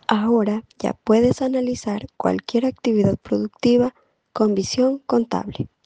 Ahora ya puedes analizar cualquier actividad productiva con visión contable.